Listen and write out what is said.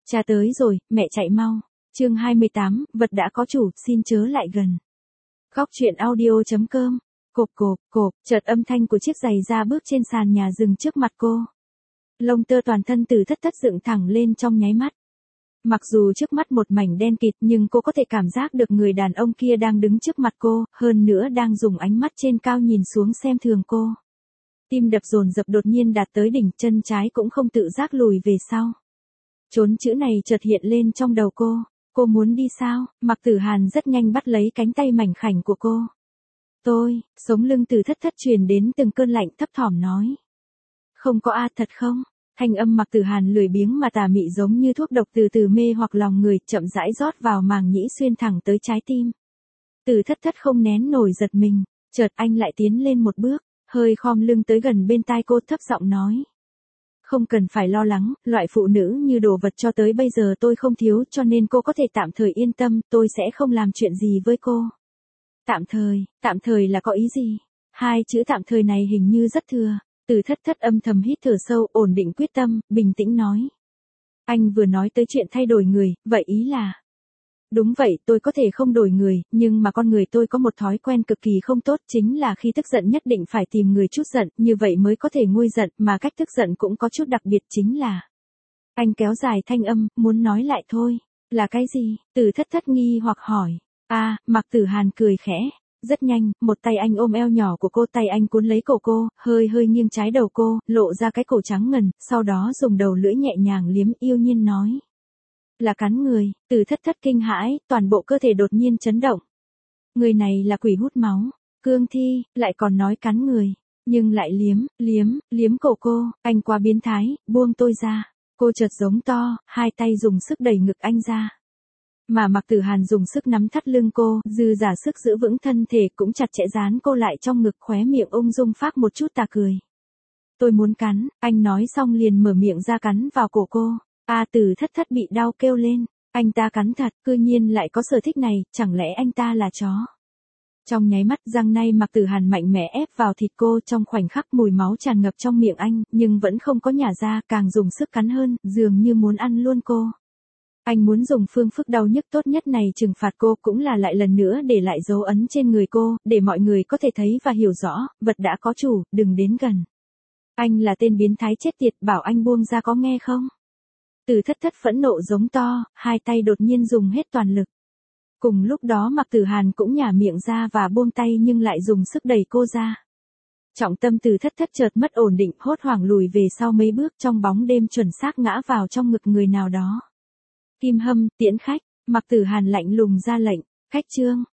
Cha tới rồi, mẹ chạy mau. Chương 28, vật đã có chủ, xin chớ lại gần. Góc truyện audio.com. Cộp cộp, cộp, chợt âm thanh của chiếc giày da bước trên sàn nhà dừng trước mặt cô. Lông tơ toàn thân Từ Thất Thất dựng thẳng lên trong nháy mắt. Mặc dù trước mắt một mảnh đen kịt nhưng cô có thể cảm giác được người đàn ông kia đang đứng trước mặt cô, hơn nữa đang dùng ánh mắt trên cao nhìn xuống xem thường cô. Tim đập dồn dập đột nhiên đạt tới đỉnh, chân trái cũng không tự giác lùi về sau. Trốn chữ này chợt hiện lên trong đầu cô. Cô muốn đi sao? Mạc Tử Hàn rất nhanh bắt lấy cánh tay mảnh khảnh của cô. Sống lưng Từ Thất Thất truyền đến từng cơn lạnh, thấp thỏm nói. Không có a, thật không? Thanh âm Mạc Tử Hàn lười biếng mà tà mị giống như thuốc độc từ từ mê hoặc lòng người, chậm rãi rót vào màng nhĩ xuyên thẳng tới trái tim. Từ Thất Thất không nén nổi giật mình, chợt anh lại tiến lên một bước, hơi khom lưng tới gần bên tai cô, thấp giọng nói. Không cần phải lo lắng, loại phụ nữ như đồ vật cho tới bây giờ tôi không thiếu, cho nên cô có thể tạm thời yên tâm, tôi sẽ không làm chuyện gì với cô. Tạm thời là có ý gì? Hai chữ tạm thời này hình như rất thừa. Từ Thất Thất âm thầm hít thở sâu, ổn định quyết tâm, bình tĩnh nói. Anh vừa nói tới chuyện thay đổi người, vậy ý là... Đúng vậy, tôi có thể không đổi người, nhưng mà con người tôi có một thói quen cực kỳ không tốt, chính là khi tức giận nhất định phải tìm người trút giận, như vậy mới có thể nguôi giận, mà cách tức giận cũng có chút đặc biệt, chính là... Anh kéo dài thanh âm, muốn nói lại thôi. Là cái gì? Từ Thất Thất nghi hoặc hỏi. Mạc Tử Hàn cười khẽ. Rất nhanh, một tay anh ôm eo nhỏ của cô, tay anh cuốn lấy cổ cô, hơi nghiêng trái đầu cô, lộ ra cái cổ trắng ngần, sau đó dùng đầu lưỡi nhẹ nhàng liếm, yêu nhiên nói. Là cắn người. Từ Thất Thất kinh hãi, toàn bộ cơ thể đột nhiên chấn động. Người này là quỷ hút máu, cương thi, lại còn nói cắn người, nhưng lại liếm cổ cô, anh quá biến thái, buông tôi ra. Cô chợt giống to, hai tay dùng sức đẩy ngực anh ra. Mà Mạc Tử Hàn dùng sức nắm thắt lưng cô, dư giả sức giữ vững thân thể, cũng chặt chẽ dán cô lại trong ngực, khóe miệng ung dung phác một chút tà cười. Tôi muốn cắn, anh nói xong liền mở miệng ra cắn vào cổ cô. Từ Thất Thất bị đau kêu lên, anh ta cắn thật, cư nhiên lại có sở thích này, chẳng lẽ anh ta là chó? Trong nháy mắt, răng nanh Mạc Tử Hàn mạnh mẽ ép vào thịt cô, trong khoảnh khắc mùi máu tràn ngập trong miệng anh, nhưng vẫn không có nhả ra, càng dùng sức cắn hơn, dường như muốn ăn luôn cô. Anh muốn dùng phương thức đau nhức tốt nhất này trừng phạt cô, cũng là lại lần nữa để lại dấu ấn trên người cô, để mọi người có thể thấy và hiểu rõ, vật đã có chủ, đừng đến gần. Anh là tên biến thái chết tiệt, bảo anh buông ra có nghe không? Từ Thất Thất phẫn nộ giống to, hai tay đột nhiên dùng hết toàn lực. Cùng lúc đó Mạc Tử Hàn cũng nhả miệng ra và buông tay, nhưng lại dùng sức đẩy cô ra. Trọng tâm Từ Thất Thất chợt mất ổn định, hốt hoảng lùi về sau mấy bước, trong bóng đêm chuẩn xác ngã vào trong ngực người nào đó. Kim Hâm, tiễn khách. Mạc Tử Hàn lạnh lùng ra lệnh. Khách trương.